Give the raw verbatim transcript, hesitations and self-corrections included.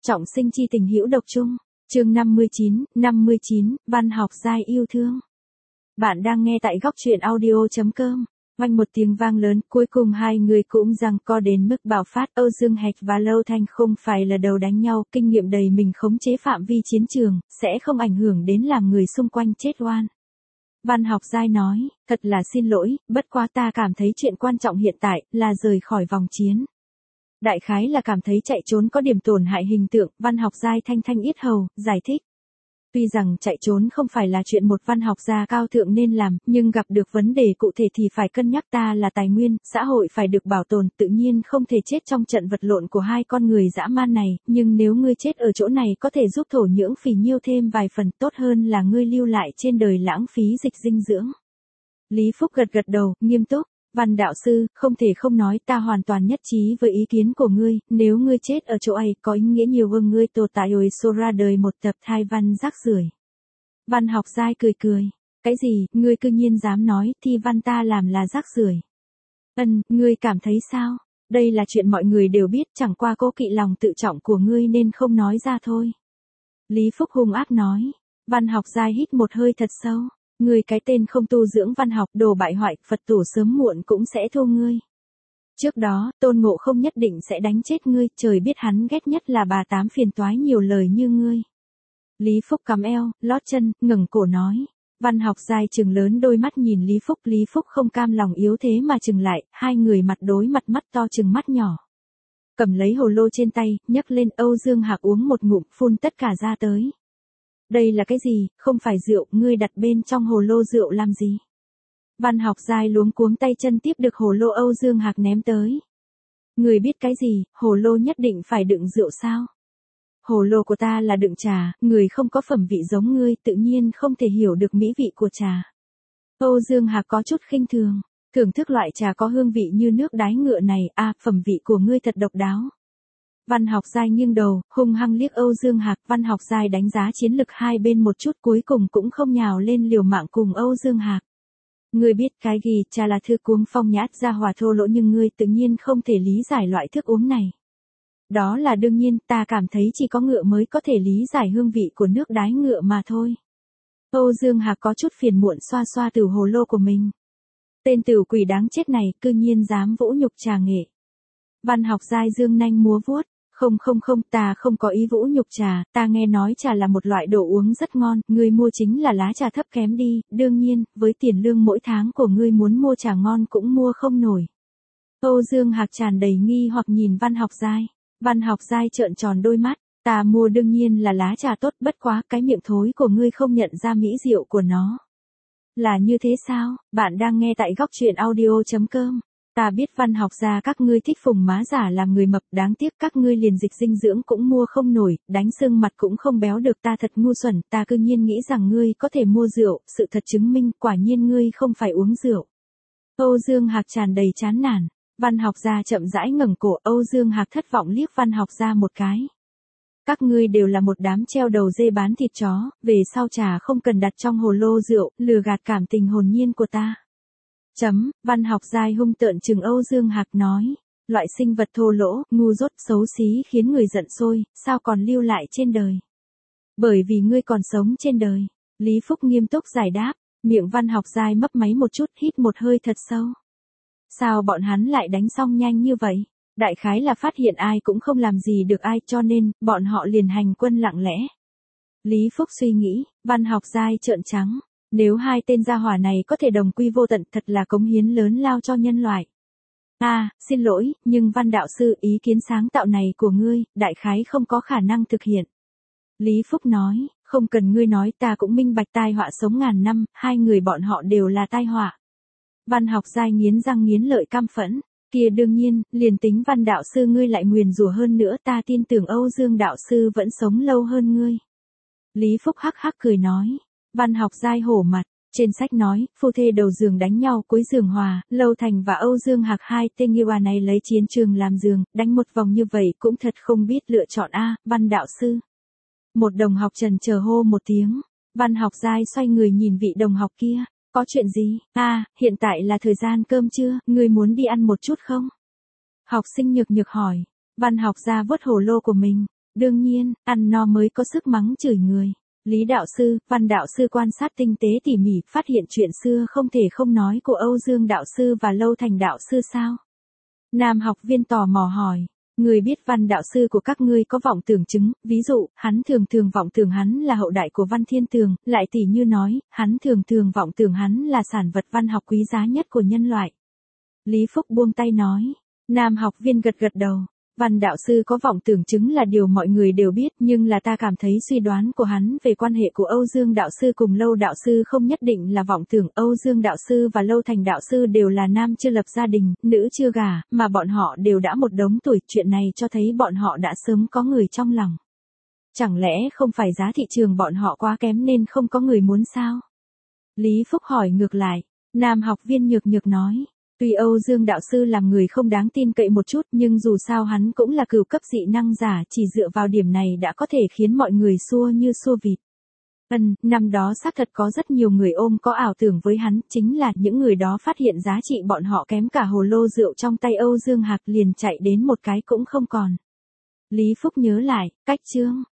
trọng sinh chi tình hữu độc chung. Chương năm mươi chín, năm mươi chín, văn học giai yêu thương. Bạn đang nghe tại góc truyện audio chấm com. Oanh một tiếng vang lớn, cuối cùng hai người cũng giằng co đến mức bạo phát. Âu Dương Hạch và Lâu Thanh không phải là đầu đánh nhau, kinh nghiệm đầy mình khống chế phạm vi chiến trường, sẽ không ảnh hưởng đến làm người xung quanh chết oan. Văn học giai nói, thật là xin lỗi, bất quá ta cảm thấy chuyện quan trọng hiện tại là rời khỏi vòng chiến. Đại khái là cảm thấy chạy trốn có điểm tổn hại hình tượng, văn học giai thanh thanh yết hầu, giải thích. Tuy rằng chạy trốn không phải là chuyện một văn học gia cao thượng nên làm, nhưng gặp được vấn đề cụ thể thì phải cân nhắc. Ta là tài nguyên, xã hội phải được bảo tồn, tự nhiên không thể chết trong trận vật lộn của hai con người dã man này, nhưng nếu ngươi chết ở chỗ này có thể giúp thổ nhưỡng phì nhiêu thêm vài phần, tốt hơn là ngươi lưu lại trên đời lãng phí dịch dinh dưỡng. Lý Phúc gật gật đầu, nghiêm túc. Văn đạo sư, không thể không nói, ta hoàn toàn nhất trí với ý kiến của ngươi, nếu ngươi chết ở chỗ ấy có ý nghĩa nhiều hơn ngươi tổ tại ôi xô ra đời một tập thai văn rác rưởi. Văn học giai cười cười, cái gì, ngươi cư nhiên dám nói, thi văn ta làm là rác rưởi. Ân, ngươi cảm thấy sao? Đây là chuyện mọi người đều biết, chẳng qua cố kỵ lòng tự trọng của ngươi nên không nói ra thôi. Lý Phúc hung ác nói. Văn học giai hít một hơi thật sâu. Ngươi cái tên không tu dưỡng văn học, đồ bại hoại, Phật tổ sớm muộn cũng sẽ thu ngươi. Trước đó, Tôn Ngộ Không nhất định sẽ đánh chết ngươi, trời biết hắn ghét nhất là bà tám phiền toái nhiều lời như ngươi. Lý Phúc cắm eo, lót chân, ngẩng cổ nói. Văn học giai trừng lớn đôi mắt nhìn Lý Phúc, Lý Phúc không cam lòng yếu thế mà trừng lại, hai người mặt đối mặt, mắt to trừng mắt nhỏ. Cầm lấy hồ lô trên tay, nhấc lên. Âu Dương Hạc uống một ngụm, phun tất cả ra tới. Đây là cái gì, không phải rượu, ngươi đặt bên trong hồ lô rượu làm gì? Văn học giai luống cuống tay chân tiếp được hồ lô Âu Dương Hạc ném tới. Ngươi biết cái gì, hồ lô nhất định phải đựng rượu sao? Hồ lô của ta là đựng trà, người không có phẩm vị giống ngươi tự nhiên không thể hiểu được mỹ vị của trà. Âu Dương Hạc có chút khinh thường, thưởng thức loại trà có hương vị như nước đái ngựa này, à, phẩm vị của ngươi thật độc đáo. Văn học giai nghiêng đầu, hung hăng liếc Âu Dương Hạc. Văn học giai đánh giá chiến lực hai bên một chút, cuối cùng cũng không nhào lên liều mạng cùng Âu Dương Hạc. Ngươi biết cái gì, trà là thư cuống phong nhã ra hòa thô lỗ, nhưng ngươi tự nhiên không thể lý giải loại thức uống này. Đó là đương nhiên, ta cảm thấy chỉ có ngựa mới có thể lý giải hương vị của nước đái ngựa mà thôi. Âu Dương Hạc có chút phiền muộn xoa xoa từ hồ lô của mình. Tên tử quỷ đáng chết này, cư nhiên dám vũ nhục trà nghệ. Văn học giai dương nanh múa vuốt. Không không không, ta không có ý vũ nhục trà, ta nghe nói trà là một loại đồ uống rất ngon, ngươi mua chính là lá trà thấp kém đi, đương nhiên, với tiền lương mỗi tháng của ngươi muốn mua trà ngon cũng mua không nổi. Âu Dương Hạc tràn đầy nghi hoặc nhìn văn học giai. Văn học giai trợn tròn đôi mắt, ta mua đương nhiên là lá trà tốt, bất quá cái miệng thối của ngươi không nhận ra mỹ diệu của nó. Là như thế sao? Bạn đang nghe tại góc truyện audio chấm com. Ta biết văn học gia các ngươi thích phùng má giả làm người mập, đáng tiếc các ngươi liền dịch dinh dưỡng cũng mua không nổi, đánh xương mặt cũng không béo được, ta thật ngu xuẩn, ta cư nhiên nghĩ rằng ngươi có thể mua rượu, sự thật chứng minh quả nhiên ngươi không phải uống rượu. Âu Dương Hạc tràn đầy chán nản, văn học gia chậm rãi ngẩng cổ. Âu Dương Hạc thất vọng liếc văn học gia một cái. Các ngươi đều là một đám treo đầu dê bán thịt chó, về sau trà không cần đặt trong hồ lô rượu, lừa gạt cảm tình hồn nhiên của ta. Chấm, văn học giai hung tợn chừng Âu Dương Hạc nói, loại sinh vật thô lỗ, ngu dốt, xấu xí khiến người giận sôi, sao còn lưu lại trên đời? Bởi vì ngươi còn sống trên đời. Lý Phúc nghiêm túc giải đáp, miệng văn học giai mấp máy một chút, hít một hơi thật sâu. Sao bọn hắn lại đánh xong nhanh như vậy? Đại khái là phát hiện ai cũng không làm gì được ai cho nên, bọn họ liền hành quân lặng lẽ. Lý Phúc suy nghĩ, văn học giai trợn trắng. Nếu hai tên gia hỏa này có thể đồng quy vô tận thật là cống hiến lớn lao cho nhân loại. À, xin lỗi, nhưng văn đạo sư ý kiến sáng tạo này của ngươi, đại khái không có khả năng thực hiện. Lý Phúc nói, không cần ngươi nói ta cũng minh bạch tai họa sống ngàn năm, hai người bọn họ đều là tai họa. Văn học giai nghiến răng nghiến lợi căm phẫn, kia đương nhiên, liền tính văn đạo sư ngươi lại nguyền rủa hơn nữa ta tin tưởng Âu Dương đạo sư vẫn sống lâu hơn ngươi. Lý Phúc hắc hắc cười nói. Văn học giai hổ mặt, trên sách nói, phu thê đầu giường đánh nhau cuối giường hòa, Lâu Thành và Âu Dương Hạc hai tên nghiêu à này lấy chiến trường làm giường, đánh một vòng như vậy cũng thật không biết lựa chọn a, văn đạo sư. Một đồng học trần chờ hô một tiếng, văn học giai xoay người nhìn vị đồng học kia, có chuyện gì, a, hiện tại là thời gian cơm trưa, ngươi muốn đi ăn một chút không? Học sinh nhược nhược hỏi, văn học gia vớt hồ lô của mình, Đương nhiên, ăn no mới có sức mắng chửi người. Lý đạo sư, Văn đạo sư quan sát tinh tế tỉ mỉ, phát hiện chuyện xưa không thể không nói của Âu Dương đạo sư và Lâu Thành đạo sư sao? Nam học viên tò mò hỏi. Người biết Văn đạo sư của các ngươi có vọng tưởng chứng, ví dụ, hắn thường thường vọng tưởng hắn là hậu đại của Văn Thiên Tường, lại tỉ như nói, hắn thường thường vọng tưởng hắn là sản vật văn học quý giá nhất của nhân loại. Lý Phúc buông tay nói. Nam học viên gật gật đầu. Văn đạo sư có vọng tưởng chứng là điều mọi người đều biết, nhưng là ta cảm thấy suy đoán của hắn về quan hệ của Âu Dương đạo sư cùng Lâu đạo sư không nhất định là vọng tưởng. Âu Dương đạo sư và Lâu Thành đạo sư đều là nam chưa lập gia đình, nữ chưa gả, mà bọn họ đều đã một đống tuổi, chuyện này cho thấy bọn họ đã sớm có người trong lòng. Chẳng lẽ không phải giá thị trường bọn họ quá kém nên không có người muốn sao? Lý Phúc hỏi ngược lại. Nam học viên nhược nhược nói. Tuy Âu Dương đạo sư làm người không đáng tin cậy một chút, nhưng dù sao hắn cũng là cửu cấp dị năng giả, chỉ dựa vào điểm này đã có thể khiến mọi người xua như xua vịt. Ừm, năm đó xác thật có rất nhiều người ôm có ảo tưởng với hắn, chính là những người đó phát hiện giá trị bọn họ kém cả hồ lô rượu trong tay Âu Dương Hạc liền chạy đến một cái cũng không còn. Lý Phúc nhớ lại, cách chương